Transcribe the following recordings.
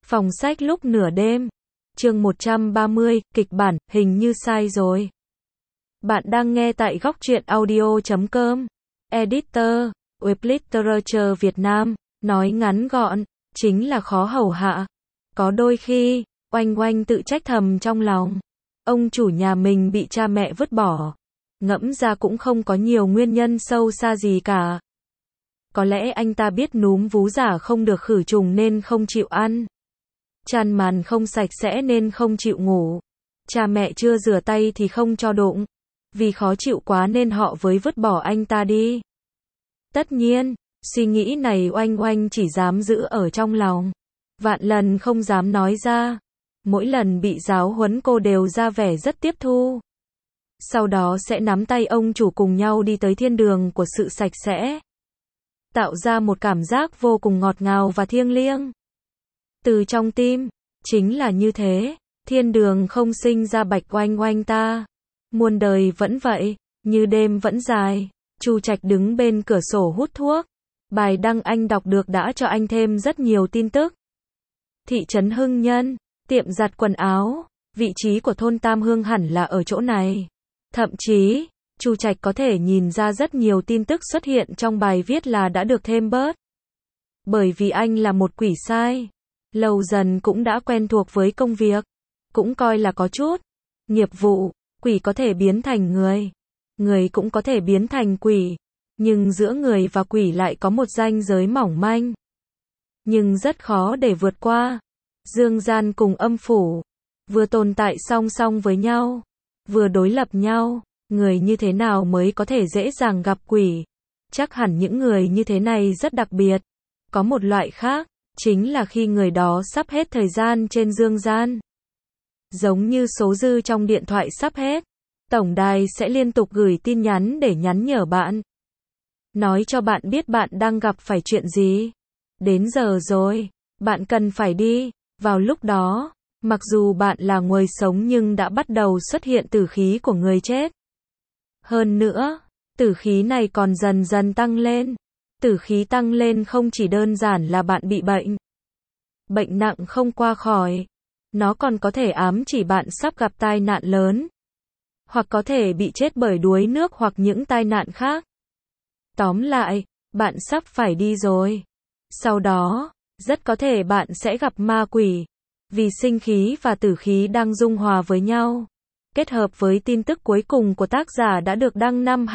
Phòng sách lúc nửa đêm. Chương 130, kịch bản, hình như sai rồi. Bạn đang nghe tại góc truyện audio.com. Editor, Web Literature Việt Nam. Nói ngắn gọn, chính là khó hầu hạ. Có đôi khi, Oanh Oanh tự trách thầm trong lòng. Ông chủ nhà mình bị cha mẹ vứt bỏ. Ngẫm ra cũng không có nhiều nguyên nhân sâu xa gì cả. Có lẽ anh ta biết núm vú giả không được khử trùng nên không chịu ăn. Chăn màn không sạch sẽ nên không chịu ngủ. Cha mẹ chưa rửa tay thì không cho đụng. Vì khó chịu quá nên họ mới vứt bỏ anh ta đi. Tất nhiên, suy nghĩ này Oanh Oanh chỉ dám giữ ở trong lòng. Vạn lần không dám nói ra. Mỗi lần bị giáo huấn cô đều ra vẻ rất tiếp thu. Sau đó sẽ nắm tay ông chủ cùng nhau đi tới thiên đường của sự sạch sẽ. Tạo ra một cảm giác vô cùng ngọt ngào và thiêng liêng. Từ trong tim, chính là như thế, thiên đường không sinh ra Bạch Oanh Oanh ta. Muôn đời vẫn vậy, như đêm vẫn dài. Chu Trạch đứng bên cửa sổ hút thuốc. Bài đăng anh đọc được đã cho anh thêm rất nhiều tin tức. Thị trấn Hưng Nhân, tiệm giặt quần áo, vị trí của thôn Tam Hương hẳn là ở chỗ này. Thậm chí, Chu Trạch có thể nhìn ra rất nhiều tin tức xuất hiện trong bài viết là đã được thêm bớt. Bởi vì anh là một quỷ sai. Lâu dần cũng đã quen thuộc với công việc. Cũng coi là có chút nghiệp vụ. Quỷ có thể biến thành người. Người cũng có thể biến thành quỷ. Nhưng giữa người và quỷ lại có một ranh giới mỏng manh. Nhưng rất khó để vượt qua. Dương gian cùng âm phủ. Vừa tồn tại song song với nhau. Vừa đối lập nhau. Người như thế nào mới có thể dễ dàng gặp quỷ? Chắc hẳn những người như thế này rất đặc biệt. Có một loại khác. Chính là khi người đó sắp hết thời gian trên dương gian. Giống như số dư trong điện thoại sắp hết. Tổng đài sẽ liên tục gửi tin nhắn để nhắn nhở bạn. Nói cho bạn biết bạn đang gặp phải chuyện gì. Đến giờ rồi. Bạn cần phải đi. Vào lúc đó, mặc dù bạn là người sống nhưng đã bắt đầu xuất hiện tử khí của người chết. Hơn nữa, tử khí này còn dần dần tăng lên. Tử khí tăng lên không chỉ đơn giản là bạn bị bệnh. Bệnh nặng không qua khỏi. Nó còn có thể ám chỉ bạn sắp gặp tai nạn lớn. Hoặc có thể bị chết bởi đuối nước hoặc những tai nạn khác. Tóm lại, bạn sắp phải đi rồi. Sau đó, rất có thể bạn sẽ gặp ma quỷ. Vì sinh khí và tử khí đang dung hòa với nhau. Kết hợp với tin tức cuối cùng của tác giả đã được đăng năm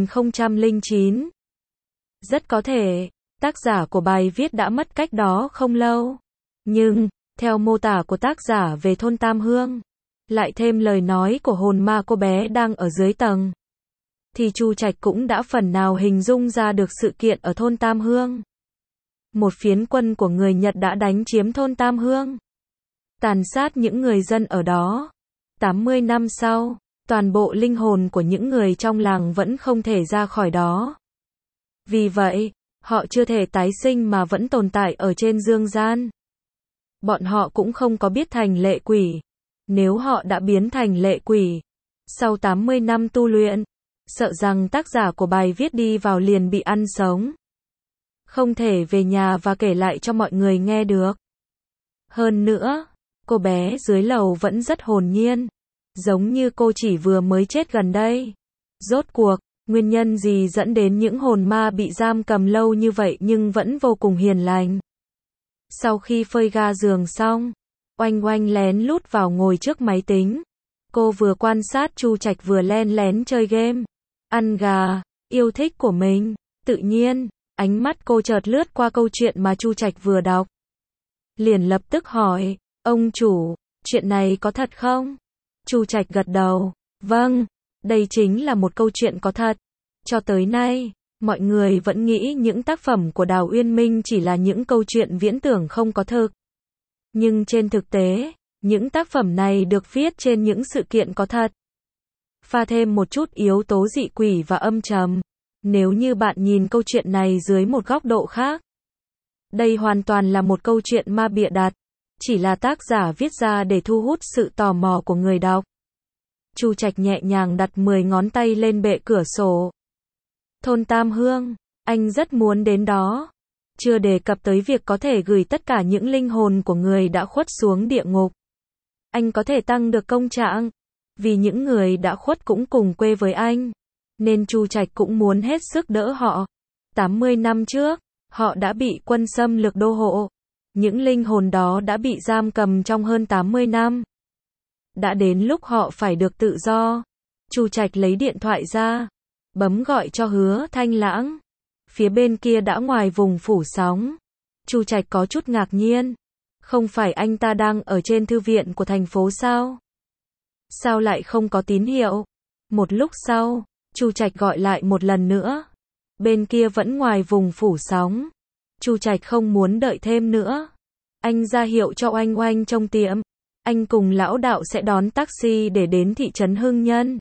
2009. Rất có thể, tác giả của bài viết đã mất cách đó không lâu. Nhưng, theo mô tả của tác giả về thôn Tam Hương, lại thêm lời nói của hồn ma cô bé đang ở dưới tầng, thì Chu Trạch cũng đã phần nào hình dung ra được sự kiện ở thôn Tam Hương. Một phiến quân của người Nhật đã đánh chiếm thôn Tam Hương, tàn sát những người dân ở đó. 80 năm sau, toàn bộ linh hồn của những người trong làng vẫn không thể ra khỏi đó. Vì vậy, họ chưa thể tái sinh mà vẫn tồn tại ở trên dương gian. Bọn họ cũng không có biết thành lệ quỷ. Nếu họ đã biến thành lệ quỷ, sau 80 năm tu luyện, sợ rằng tác giả của bài viết đi vào liền bị ăn sống. Không thể về nhà và kể lại cho mọi người nghe được. Hơn nữa, cô bé dưới lầu vẫn rất hồn nhiên. Giống như cô chỉ vừa mới chết gần đây. Rốt cuộc, nguyên nhân gì dẫn đến những hồn ma bị giam cầm lâu như vậy nhưng vẫn vô cùng hiền lành. Sau khi phơi ga giường xong, Oanh Oanh lén lút vào ngồi trước máy tính. Cô vừa quan sát Chu Trạch vừa len lén chơi game. Ăn gà, yêu thích của mình. Tự nhiên, ánh mắt cô chợt lướt qua câu chuyện mà Chu Trạch vừa đọc. Liền lập tức hỏi, ông chủ, chuyện này có thật không? Chu Trạch gật đầu, vâng, đây chính là một câu chuyện có thật. Cho tới nay, mọi người vẫn nghĩ những tác phẩm của Đào Uyên Minh chỉ là những câu chuyện viễn tưởng không có thực. Nhưng trên thực tế, những tác phẩm này được viết trên những sự kiện có thật. Pha thêm một chút yếu tố dị quỷ và âm trầm. Nếu như bạn nhìn câu chuyện này dưới một góc độ khác, đây hoàn toàn là một câu chuyện ma bịa đặt. Chỉ là tác giả viết ra để thu hút sự tò mò của người đọc. Chu Trạch nhẹ nhàng đặt 10 ngón tay lên bệ cửa sổ. Thôn Tam Hương, anh rất muốn đến đó. chưa đề cập tới việc có thể gửi tất cả những linh hồn của người đã khuất xuống địa ngục. Anh có thể tăng được công trạng, vì những người đã khuất cũng cùng quê với anh, nên Chu Trạch cũng muốn hết sức đỡ họ. 80 năm trước, họ đã bị quân xâm lược đô hộ. Những linh hồn đó đã bị giam cầm trong hơn 80 năm. Đã đến lúc họ phải được tự do. Chu Trạch lấy điện thoại ra, bấm gọi cho Hứa Thanh Lãng. Phía bên kia đã ngoài vùng phủ sóng. Chu Trạch có chút ngạc nhiên. Không phải anh ta đang ở trên thư viện của thành phố sao? Sao lại không có tín hiệu? Một lúc sau, Chu Trạch gọi lại một lần nữa. Bên kia vẫn ngoài vùng phủ sóng. Chu Trạch không muốn đợi thêm nữa. Anh ra hiệu cho Oanh Oanh trong tiệm. Anh cùng lão đạo sẽ đón taxi để đến thị trấn Hưng Nhân.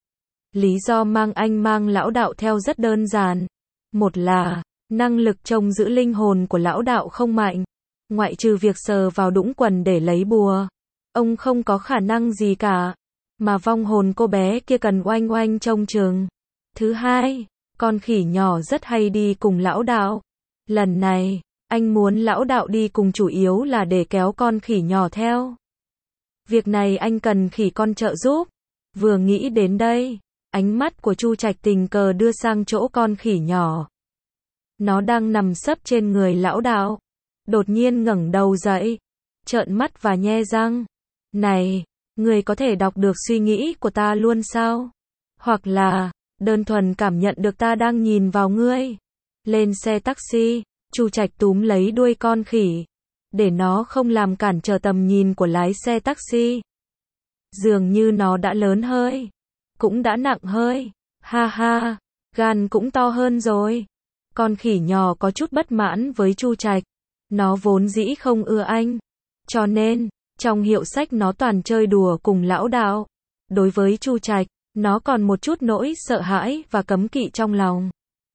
Lý do mang lão đạo theo rất đơn giản. Một là, năng lực trông giữ linh hồn của lão đạo không mạnh. Ngoại trừ việc sờ vào đũng quần để lấy bùa, ông không có khả năng gì cả. Mà vong hồn cô bé kia cần Oanh Oanh trông chừng. Thứ hai, con khỉ nhỏ rất hay đi cùng lão đạo. Lần này, anh muốn lão đạo đi cùng chủ yếu là để kéo con khỉ nhỏ theo. Việc này anh cần khỉ con trợ giúp. Vừa nghĩ đến đây, ánh mắt của Chu Trạch tình cờ đưa sang chỗ con khỉ nhỏ. Nó đang nằm sấp trên người lão đạo. Đột nhiên ngẩng đầu dậy, trợn mắt và nhe răng. Này, người có thể đọc được suy nghĩ của ta luôn sao? Hoặc là, đơn thuần cảm nhận được ta đang nhìn vào ngươi. Lên xe taxi, Chu Trạch túm lấy đuôi con khỉ, để nó không làm cản trở tầm nhìn của lái xe taxi. Dường như nó đã lớn hơi, cũng đã nặng hơi. Ha ha, gan cũng to hơn rồi. Con khỉ nhỏ có chút bất mãn với Chu Trạch. Nó vốn dĩ không ưa anh. Cho nên, trong hiệu sách nó toàn chơi đùa cùng lão đạo. Đối với Chu Trạch, nó còn một chút nỗi sợ hãi và cấm kỵ trong lòng.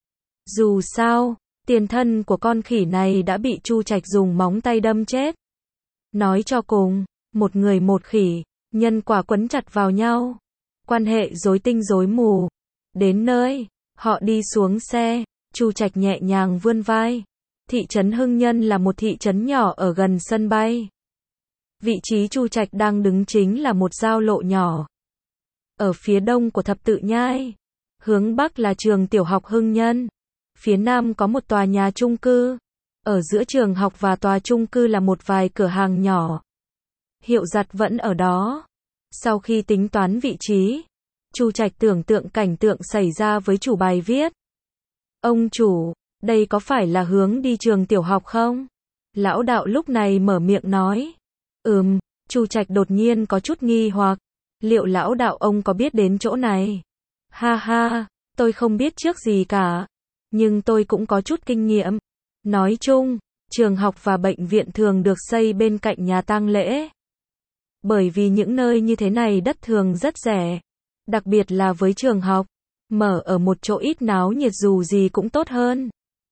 Dù sao, tiền thân của con khỉ này đã bị Chu Trạch dùng móng tay đâm chết. Nói cho cùng, một người một khỉ, nhân quả quấn chặt vào nhau. Quan hệ rối tinh rối mù. Đến nơi, họ đi xuống xe, Chu Trạch nhẹ nhàng vươn vai. Thị trấn Hưng Nhân là một thị trấn nhỏ ở gần sân bay. Vị trí Chu Trạch đang đứng chính là một giao lộ nhỏ. Ở phía đông của thập tự nhai, hướng bắc là trường tiểu học Hưng Nhân. Phía nam có một tòa nhà chung cư. Ở giữa trường học và tòa chung cư là một vài cửa hàng nhỏ. Hiệu giặt vẫn ở đó. Sau khi tính toán vị trí, Chu Trạch tưởng tượng cảnh tượng xảy ra với chủ bài viết. Ông chủ, đây có phải là hướng đi trường tiểu học không? Lão đạo lúc này mở miệng nói. Chu Trạch đột nhiên có chút nghi hoặc. Liệu lão đạo ông có biết đến chỗ này? Ha ha, tôi không biết trước gì cả. Nhưng tôi cũng có chút kinh nghiệm. Nói chung, trường học và bệnh viện thường được xây bên cạnh nhà tang lễ. Bởi vì những nơi như thế này đất thường rất rẻ. Đặc biệt là với trường học. Mở ở một chỗ ít náo nhiệt dù gì cũng tốt hơn.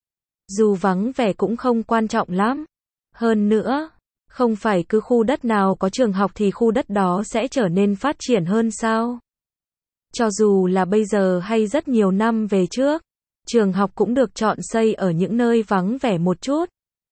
Dù vắng vẻ cũng không quan trọng lắm. Hơn nữa, không phải cứ khu đất nào có trường học thì khu đất đó sẽ trở nên phát triển hơn sao? Cho dù là bây giờ hay rất nhiều năm về trước, trường học cũng được chọn xây ở những nơi vắng vẻ một chút.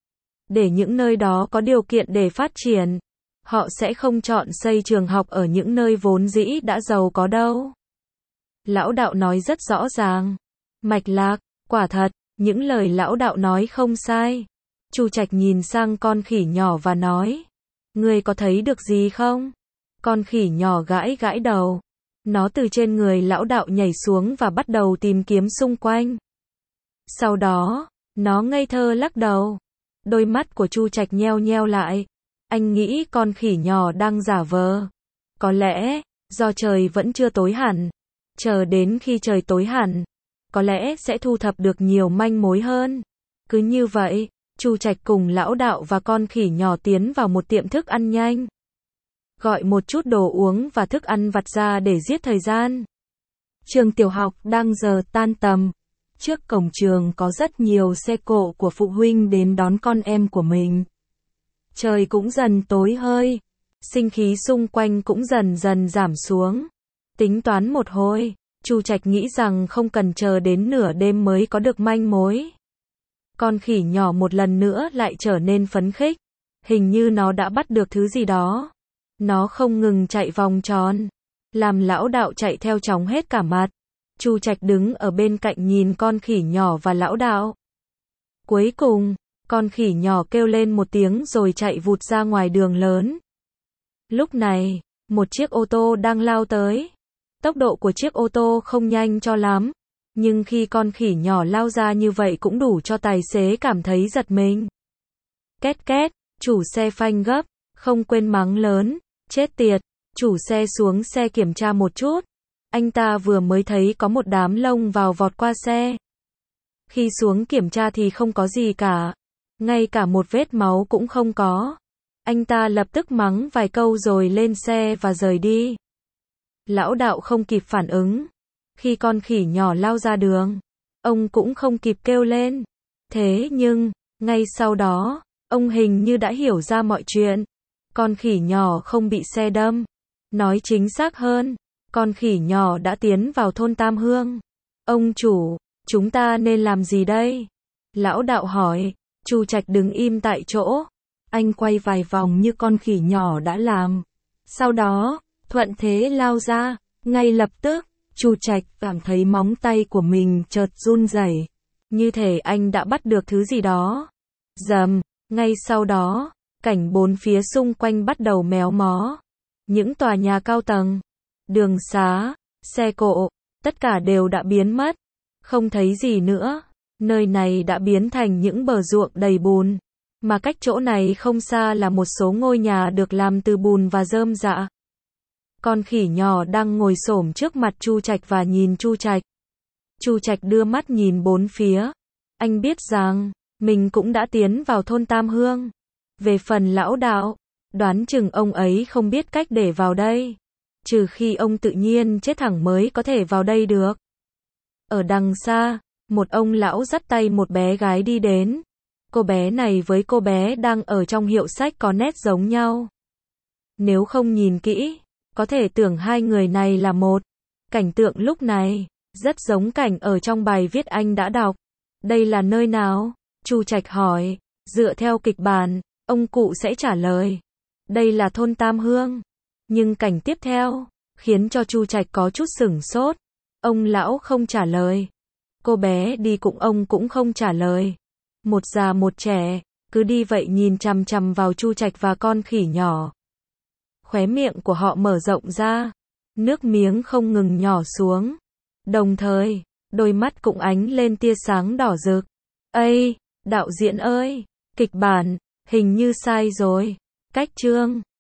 Để những nơi đó có điều kiện để phát triển, họ sẽ không chọn xây trường học ở những nơi vốn dĩ đã giàu có đâu. Lão đạo nói rất rõ ràng. Mạch lạc, quả thật, những lời lão đạo nói không sai. Chu Trạch nhìn sang con khỉ nhỏ và nói. Ngươi có thấy được gì không? Con khỉ nhỏ gãi gãi đầu. Nó từ trên người lão đạo nhảy xuống và bắt đầu tìm kiếm xung quanh. Sau đó, nó ngây thơ lắc đầu. Đôi mắt của Chu Trạch nheo nheo lại. Anh nghĩ con khỉ nhỏ đang giả vờ. Có lẽ, do trời vẫn chưa tối hẳn. Chờ đến khi trời tối hẳn, có lẽ sẽ thu thập được nhiều manh mối hơn. Cứ như vậy, Chu Trạch cùng lão đạo và con khỉ nhỏ tiến vào một tiệm thức ăn nhanh. Gọi một chút đồ uống và thức ăn vặt ra để giết thời gian. Trường tiểu học đang giờ tan tầm. Trước cổng trường có rất nhiều xe cộ của phụ huynh đến đón con em của mình. Trời cũng dần tối hơi. Sinh khí xung quanh cũng dần dần giảm xuống. Tính toán một hồi, Chu Trạch nghĩ rằng không cần chờ đến nửa đêm mới có được manh mối. Con khỉ nhỏ một lần nữa lại trở nên phấn khích. Hình như nó đã bắt được thứ gì đó. Nó không ngừng chạy vòng tròn, làm lão đạo chạy theo chóng hết cả mặt. Chu Trạch đứng ở bên cạnh nhìn con khỉ nhỏ và lão đạo. Cuối cùng, con khỉ nhỏ kêu lên một tiếng rồi chạy vụt ra ngoài đường lớn. Lúc này, một chiếc ô tô đang lao tới. Tốc độ của chiếc ô tô không nhanh cho lắm, nhưng khi con khỉ nhỏ lao ra như vậy cũng đủ cho tài xế cảm thấy giật mình. Két két, chủ xe phanh gấp, không quên mắng lớn, chết tiệt, chủ xe xuống xe kiểm tra một chút. Anh ta vừa mới thấy có một đám lông vào vọt qua xe. Khi xuống kiểm tra thì không có gì cả, ngay cả một vết máu cũng không có. Anh ta lập tức mắng vài câu rồi lên xe và rời đi. Lão đạo không kịp phản ứng. Khi con khỉ nhỏ lao ra đường, ông cũng không kịp kêu lên. Thế nhưng, ngay sau đó, ông hình như đã hiểu ra mọi chuyện. Con khỉ nhỏ không bị xe đâm. Nói chính xác hơn, con khỉ nhỏ đã tiến vào thôn Tam Hương. Ông chủ, chúng ta nên làm gì đây? Lão đạo hỏi. Chu Trạch đứng im tại chỗ. Anh quay vài vòng như con khỉ nhỏ đã làm. Sau đó, thuận thế lao ra. Ngay lập tức, Chu Trạch cảm thấy móng tay của mình chợt run rẩy, như thể anh đã bắt được thứ gì đó. Rầm, ngay sau đó, cảnh bốn phía xung quanh bắt đầu méo mó. Những tòa nhà cao tầng, đường xá, xe cộ, tất cả đều đã biến mất. Không thấy gì nữa. Nơi này đã biến thành những bờ ruộng đầy bùn. Mà cách chỗ này không xa là một số ngôi nhà được làm từ bùn và rơm rạ. Con khỉ nhỏ đang ngồi xổm trước mặt Chu Trạch và nhìn Chu Trạch. Chu Trạch đưa mắt nhìn bốn phía. Anh biết rằng, mình cũng đã tiến vào thôn Tam Hương. Về phần lão đạo, đoán chừng ông ấy không biết cách để vào đây. Trừ khi ông tự nhiên chết thẳng mới có thể vào đây được. Ở đằng xa, một ông lão dắt tay một bé gái đi đến. Cô bé này với cô bé đang ở trong hiệu sách có nét giống nhau. Nếu không nhìn kỹ, có thể tưởng hai người này là một. Cảnh tượng lúc này rất giống cảnh ở trong bài viết anh đã đọc. Đây là nơi nào? Chu Trạch hỏi. Dựa theo kịch bản, ông cụ sẽ trả lời. Đây là thôn Tam Hương. Nhưng cảnh tiếp theo khiến cho Chu Trạch có chút sửng sốt. Ông lão không trả lời. Cô bé đi cùng ông cũng không trả lời. Một già một trẻ, cứ đi vậy nhìn chằm chằm vào Chu Trạch và con khỉ nhỏ. Khóe miệng của họ mở rộng ra, nước miếng không ngừng nhỏ xuống. Đồng thời, đôi mắt cũng ánh lên tia sáng đỏ rực. Ây, đạo diễn ơi, kịch bản, hình như sai rồi. Cách chương